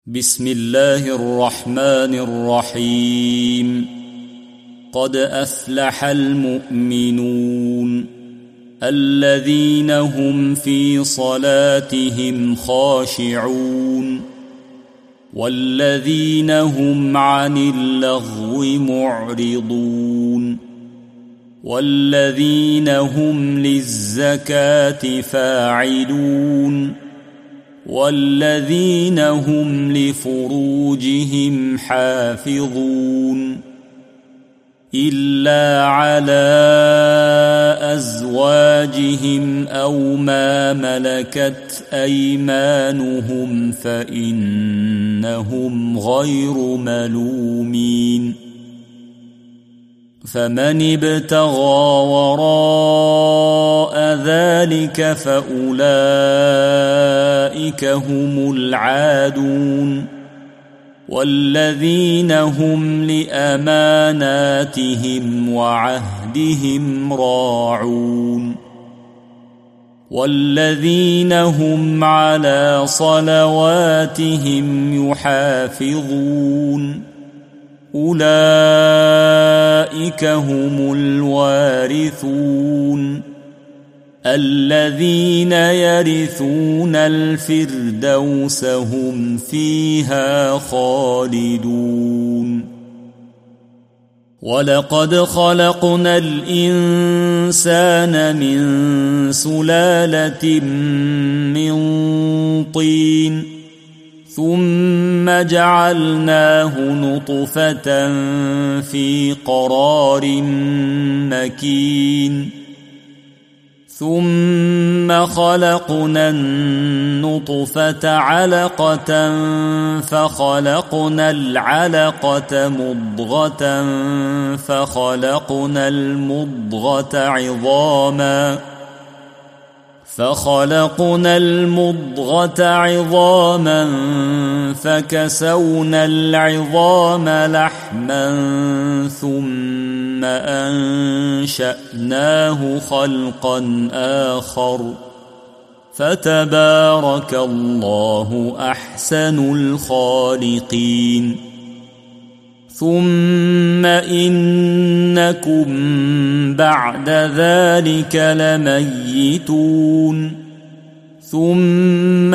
بسم الله الرحمن الرحيم. قد أفلح المؤمنون الذين هم في صلاتهم خاشعون والذين هم عن اللغو معرضون والذين هم للزكاة فاعلون والذين هم لفروجهم حافظون إلا على أزواجهم أو ما ملكت أيمانهم فإنهم غير ملومين. فمن ابتغى وراء ذلك فأولئك هم العادون والذين هم لأماناتهم وعهدهم راعون والذين هم على صلواتهم يحافظون أولئك هم الوارثون الذين يرثون الفردوس هم فيها خالدون. ولقد خلقنا الإنسان من سلالة من طين ثم جعلناه نطفة في قرار مكين ثم خلقنا النطفة علقة فخلقنا العلقة مضغة فخلقنا المضغة عظاما فكسونا العظام لحما ثم أنشأناه خلقا آخر فتبارك الله أحسن الخالقين. ثم إنكم بعد ذلك لميتون ثم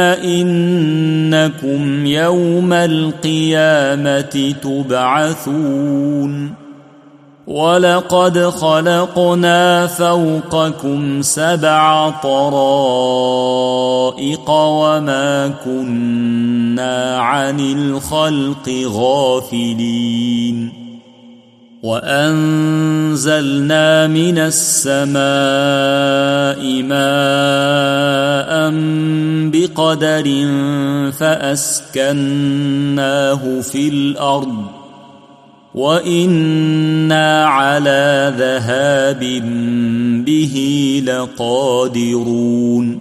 إنكم يوم القيامة تبعثون. ولقد خلقنا فوقكم 7 طرائق وما كنا عن الخلق غافلين. وأنزلنا من السماء ماء بقدر فأسكناه في الأرض وإنا على ذهاب به لقادرون.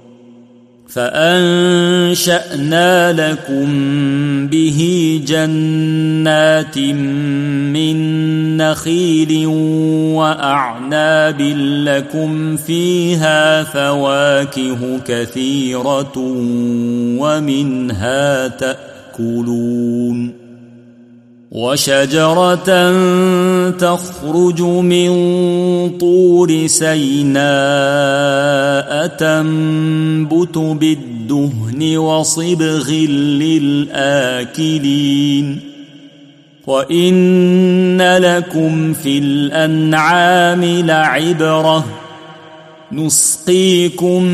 فأنشأنا لكم به جنات من نخيل وأعناب لكم فيها فواكه كثيرة ومنها تأكلون. وشجرة تخرج من طور سيناء تنبت بالدهن وصبغ للآكلين. وإن لكم في الأنعام لعبرة نسقيكم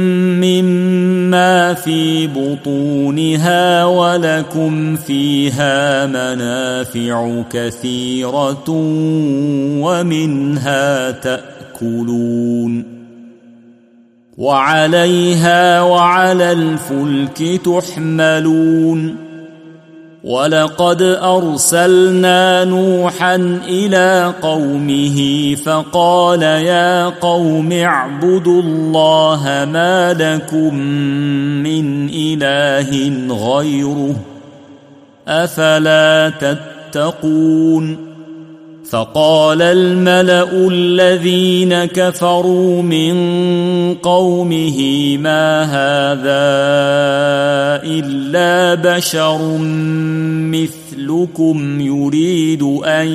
مما في بطونها ولكم فيها منافع كثيرة ومنها تأكلون. وعليها وعلى الفلك تحملون. ولقد أرسلنا نوحا إلى قومه فقال يا قوم اعبدوا الله ما لكم من إله غيره أفلا تتقون. فقال الملأ الذين كفروا من قومه ما هذا إلا بشر مثلكم يريد أن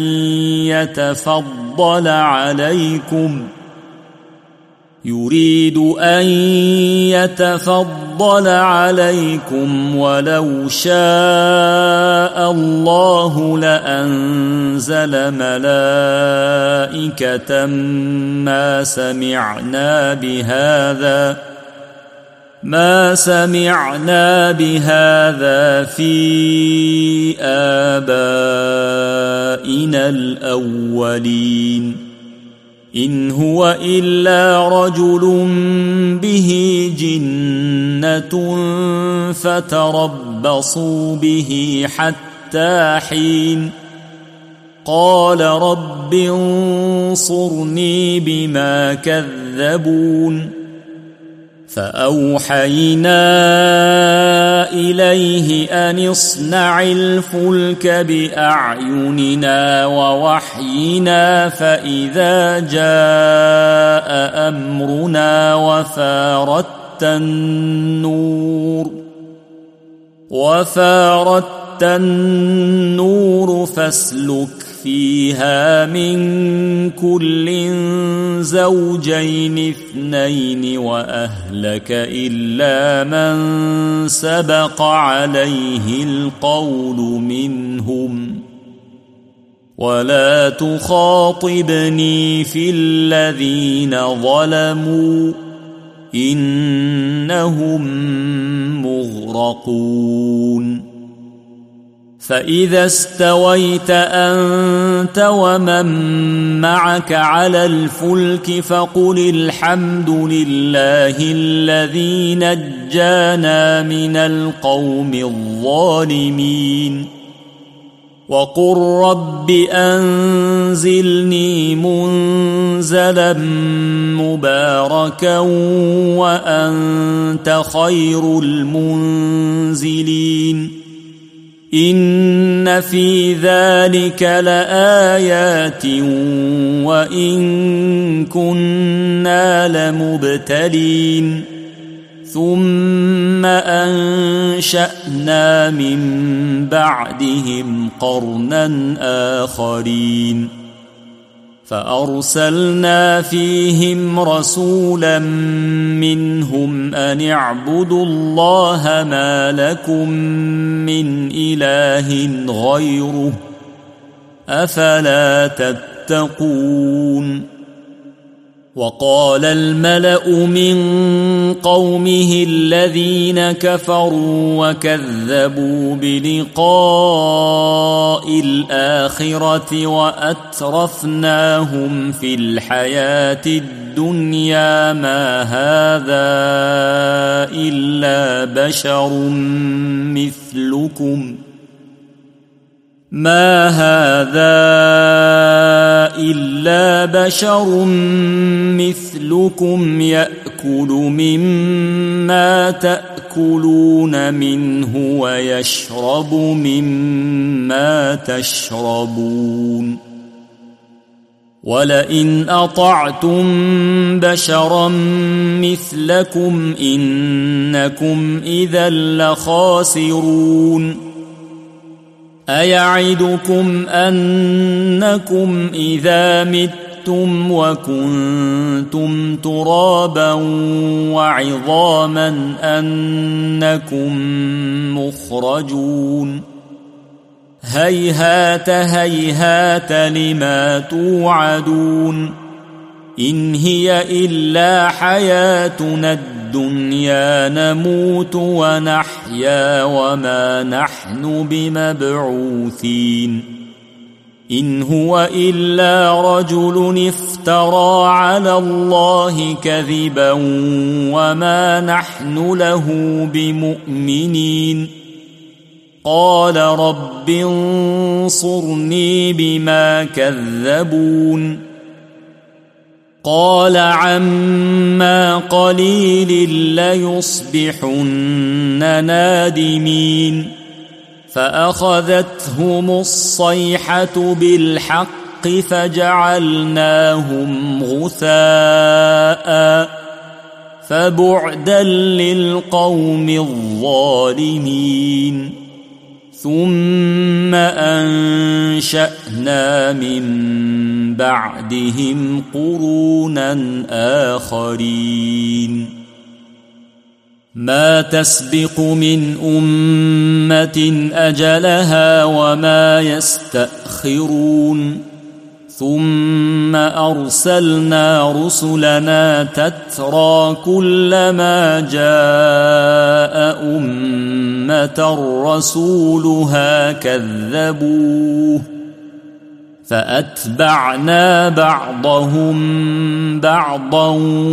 يتفضل عليكم ولو شاء الله لأنزل ملائكة ما سمعنا بهذا في آبائنا الأولين إن هو إلا رجل به جنة فتربصوا به حتى حين قال رب انصرني بما كذبون فأوحينا إليه أن اصنع الفلك بأعيننا ووحينا فإذا جاء أمرنا وفارت النور فاسلك فيها من كل زوجين اثنين وأهلك إلا من سبق عليه القول منهم ولا تخاطبني في الذين ظلموا إنهم مغرقون فإذا استويت أنت ومن معك على الفلك فقل الحمد لله الذي نجانا من القوم الظالمين وقل رب أنزلني منزلا مباركا وأنت خير المنزلين إن في ذلك لآيات وإن كنا لمبتلين ثم أنشأنا من بعدهم قرنا آخرين فأرسلنا فيهم رسولا منهم أن اعبدوا الله ما لكم من إله غيره أفلا تتقون وقال الملأ من قومه الذين كفروا وكذبوا بلقاء الآخرة وأترفناهم في الحياة الدنيا ما هذا إلا بشر مثلكم يأكل مما تأكلون منه ويشرب مما تشربون ولئن أطعتم بشرا مثلكم إنكم إذا لخاسرون أيعدكم أنكم إذا متم وكنتم ترابا وعظاما أنكم مخرجون هيهات هيهات لما توعدون إن هي إلا حياتنا الدنيا نموت ونحيا وما نحن بمبعوثين إن هو إلا رجل افترى على الله كذبا وما نحن له بمؤمنين قال رب انصرني بما كذبون قال عما قليل ليصبحن نادمين فأخذتهم الصيحة بالحق فجعلناهم غثاء فبعدا للقوم الظالمين ثم أنشأنا من بعدهم قرونا آخرين ما تسبق من أمة أجلها وما يستأخرون ثم أرسلنا رسلنا تترى كلما جاء أمة رسولها كذبوه فأتبعنا بعضهم بعضا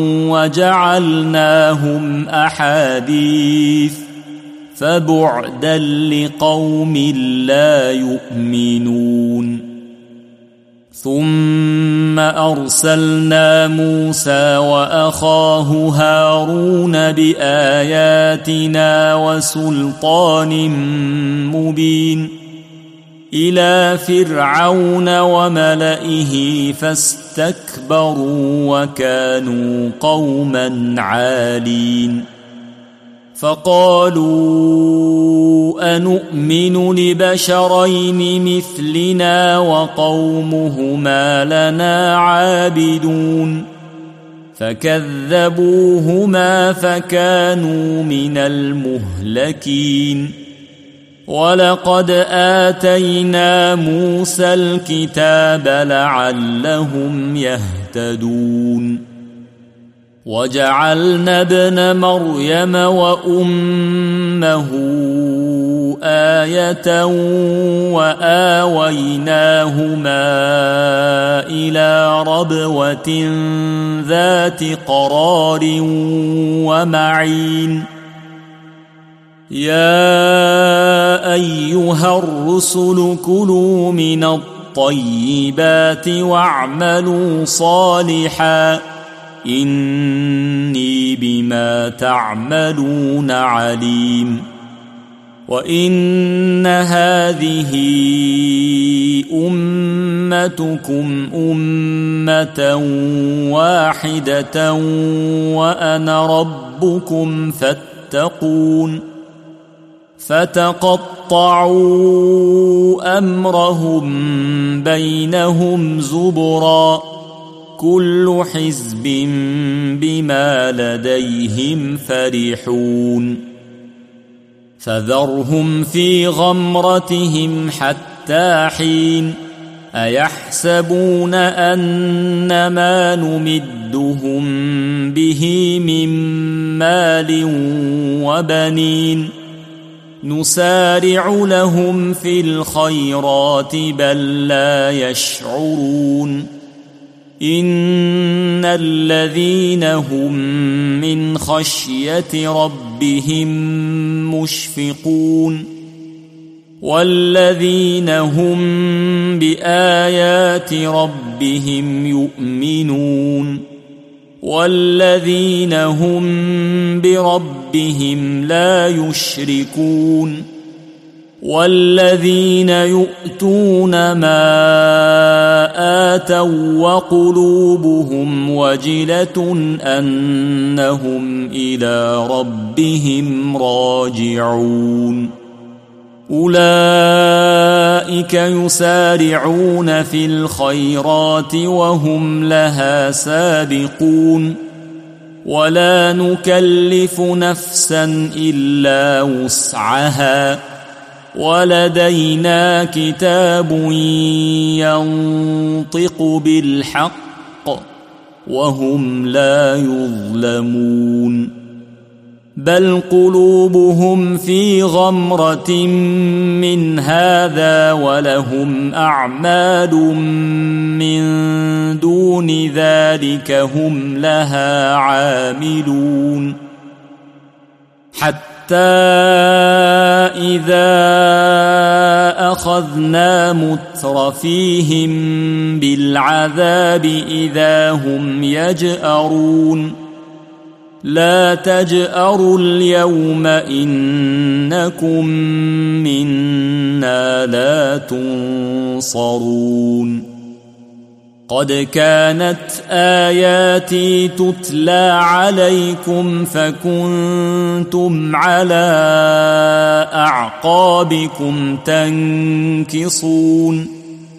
وجعلناهم أحاديث فبعدا لقوم لا يؤمنون ثم أرسلنا موسى وأخاه هارون بآياتنا وسلطان مبين إلى فرعون وملئه فاستكبروا وكانوا قوما عالين فقالوا أنؤمن لبشرين مثلنا وقومهما لنا عابدون فكذبوهما فكانوا من المهلكين ولقد آتينا موسى الكتاب لعلهم يهتدون وجعلنا ابن مريم وأمه آية وآويناهما إلى ربوة ذات قرار ومعين يا أيها الرسل كلوا من الطيبات واعملوا صالحا إني بما تعملون عليم وإن هذه أمتكم أمة واحدة وأنا ربكم فاتقون فتقطعوا أمرهم بينهم زبرا كل حزب بما لديهم فرحون فذرهم في غمرتهم حتى حين أيحسبون أن ما نمدهم به من مال وبنين نسارع لهم في الخيرات بل لا يشعرون إن الذين هم من خشية ربهم مشفقون والذين هم بآيات ربهم يؤمنون والذين هم بربهم لا يشركون والذين يؤتون ما آتوا وقلوبهم وجلة أنهم إلى ربهم راجعون أولئك يسارعون في الخيرات وهم لها سابقون ولا نكلف نفسا إلا وسعها ولدينا كتاب ينطق بالحق وهم لا يظلمون بل قلوبهم في غمرة من هذا ولهم أعمال من دون ذلك هم لها عاملون حتى إذا أخذنا مترفيهم بالعذاب إذا هم يجأرون لا تجأروا اليوم إنكم منا لا تنصرون قد كانت آياتي تتلى عليكم فكنتم على أعقابكم تنكصون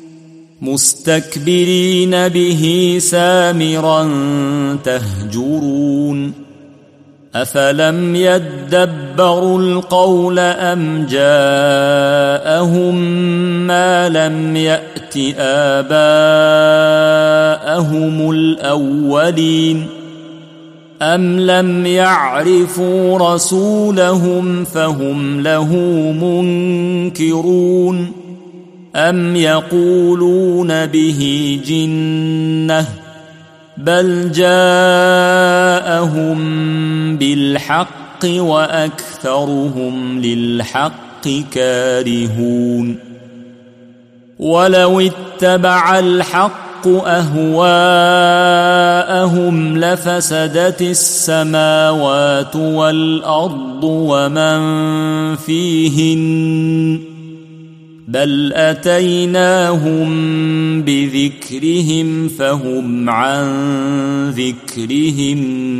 مستكبرين به سامرا تهجرون أفلم يدبروا القول أم جاءهم ما لم يأت آباءهم الأولين أم لم يعرفوا رسولهم فهم له منكرون أم يقولون به جنة بل جاءهم بالحق وأكثرهم للحق كارهون ولو اتبع الحق أهواءهم لفسدت السماوات والأرض ومن فيهن بل أتيناهم بذكرهم فهم عن ذكرهم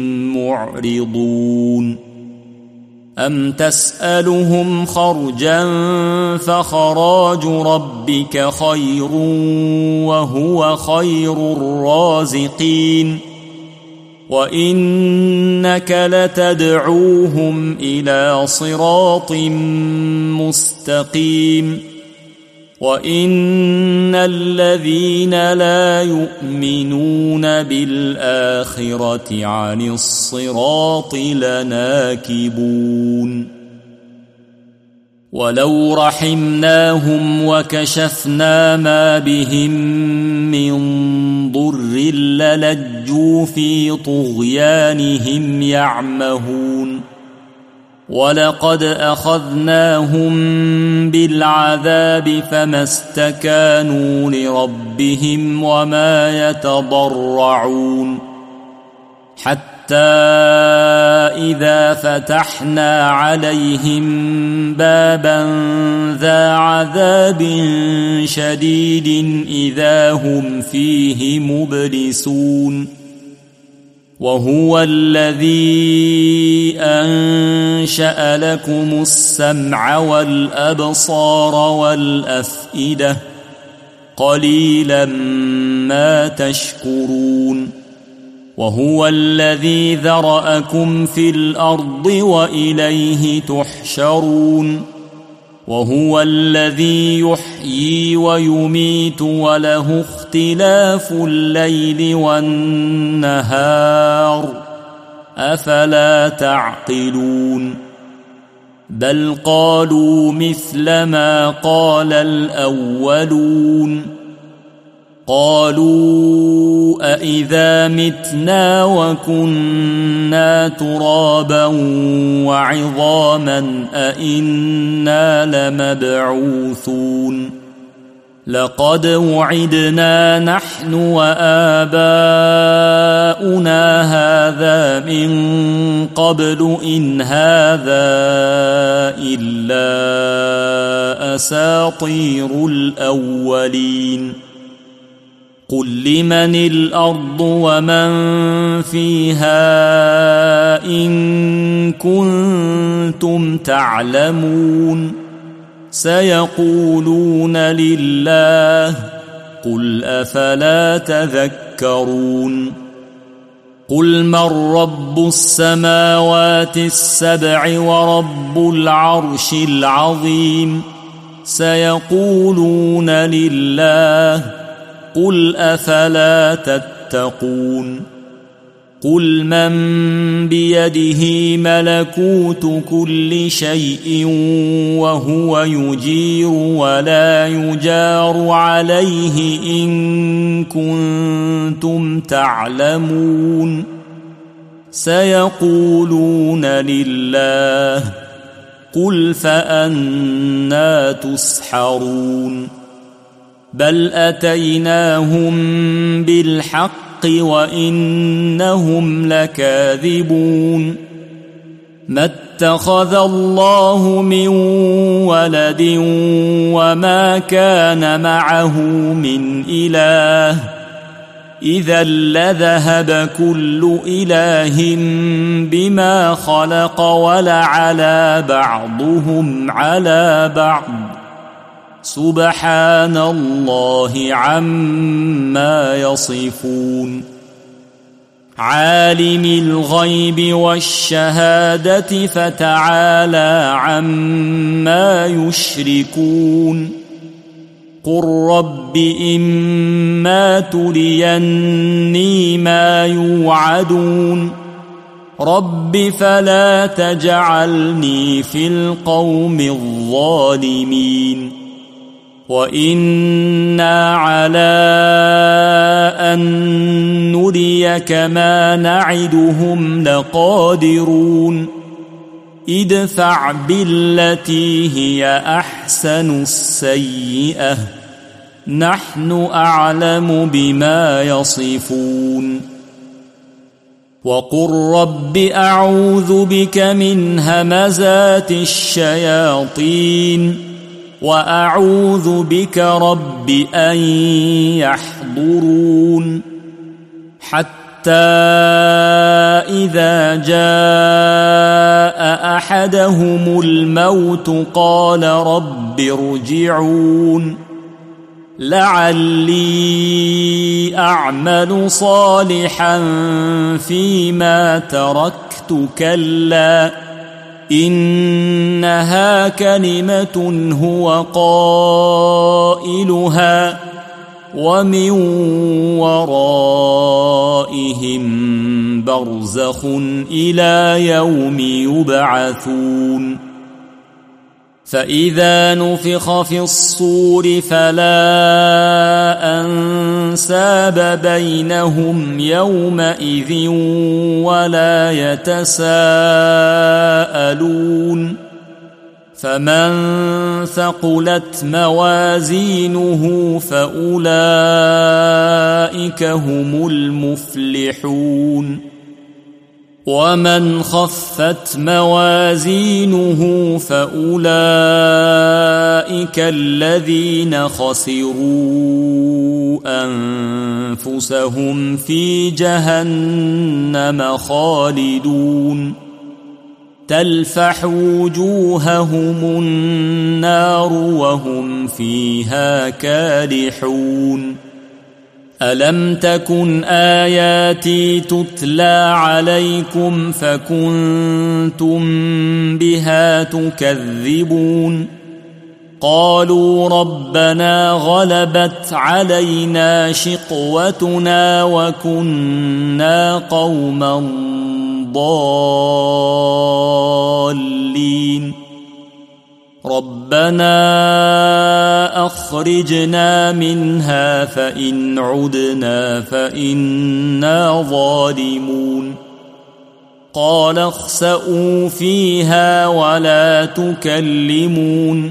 معرضون أم تسألهم خرجا فخراج ربك خير وهو خير الرازقين وإنك لتدعوهم إلى صراط مستقيم وإن الذين لا يؤمنون بالآخرة عن الصراط لناكبون ولو رحمناهم وكشفنا ما بهم من ضر للجوا في طغيانهم يعمهون ولقد أخذناهم بالعذاب فما استكانوا لربهم وما يتضرعون حتى إذا فتحنا عليهم بابا ذا عذاب شديد إذا هم فيه مبلسون وهو الذي أنشأ لكم السمع والأبصار والأفئدة قليلا ما تشكرون وهو الذي ذرأكم في الأرض وإليه تحشرون وهو الذي يحيي ويميت وله اختلاف الليل والنهار أفلا تعقلون بل قالوا مثل ما قال الأولون قالوا أإذا متنا وكنا ترابا وعظاما أإنا لمبعوثون لقد وعدنا نحن وآباؤنا هذا من قبل إن هذا إلا أساطير الأولين قل لمن الأرض ومن فيها إن كنتم تعلمون سيقولون لله قل أفلا تذكرون قل من رب السماوات السبع ورب العرش العظيم سيقولون لله قل أفلا تتقون قل من بيده ملكوت كل شيء وهو يجير ولا يجار عليه إن كنتم تعلمون سيقولون لله قل فأنى تسحرون بل أتيناهم بالحق وإنهم لكاذبون ما اتخذ الله من ولد وما كان معه من إله إذا لذهب كل إله بما خلق ولعلى بعضهم على بعض سبحان الله عما يصفون عالم الغيب والشهادة فتعالى عما يشركون قل رب إما تريني ما يوعدون رب فلا تجعلني في القوم الظالمين وإنا على أن نريك ما نعدهم لقادرون ادفع بالتي هي أحسن السيئة نحن أعلم بما يصفون وقل رب أعوذ بك من همزات الشياطين وأعوذ بك رب أن يحضرون حتى إذا جاء أحدهم الموت قال رب ارجعون لعلي أعمل صالحا فيما تركت كلا إنها كلمة هو قائلها ومن ورائهم برزخ إلى يوم يبعثون فإذا نفخ في الصور فلا أنساب بينهم يومئذ ولا يتساءلون فمن ثقلت موازينه فأولئك هم المفلحون ومن خفت موازينه فأولئك الذين خسروا أنفسهم في جهنم خالدون تلفح وجوههم النار وهم فيها كادحون ألم تكن آياتي تتلى عليكم فكنتم بها تكذبون قالوا ربنا غلبت علينا شقوتنا وكنا قوما ضالين ربنا أخرجنا منها فإن عدنا فإنا ظالمون قال اخسئوا فيها ولا تكلمون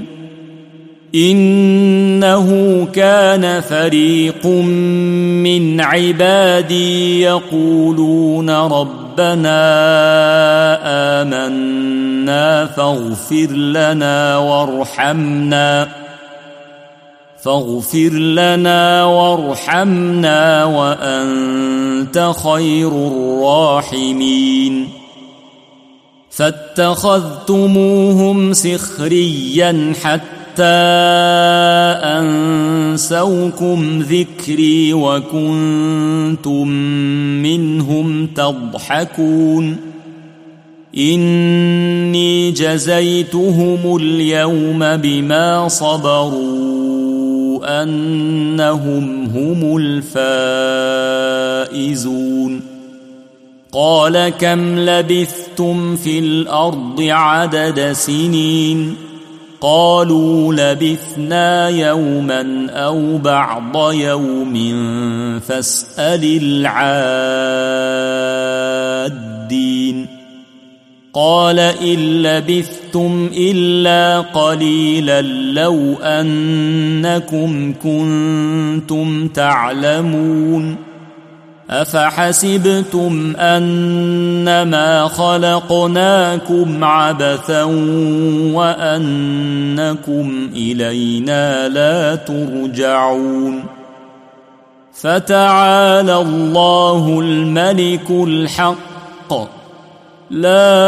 إنه كان فريق من عبادي يقولون ربنا آمنا فاغفر لنا وارحمنا وأنت خير الراحمين فاتخذتموهم سخريا حتى أنسوكم ذكري وكنتم منهم تضحكون إني جزيتهم اليوم بما صبروا أنهم هم الفائزون قال كم لبثتم في الأرض عدد سنين قالوا لبثنا يوما أو بعض يوم فاسأل العادين قال إن لبثتم إلا قليلا لو أنكم كنتم تعلمون أفحسبتم أنما خلقناكم عبثا وأنكم إلينا لا ترجعون فتعالى الله الملك الحق لا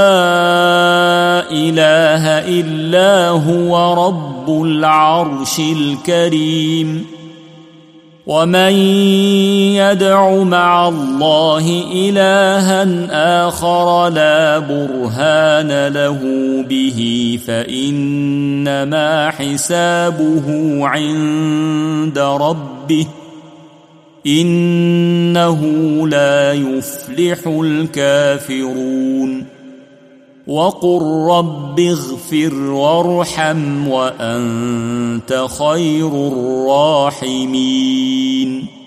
إله إلا هو رب العرش الكريم ومن يدع مع الله إلها آخر لا برهان له به فإنما حسابه عند ربه إنه لا يفلح الكافرون وقل رب اغفر وارحم وأنت خير الراحمين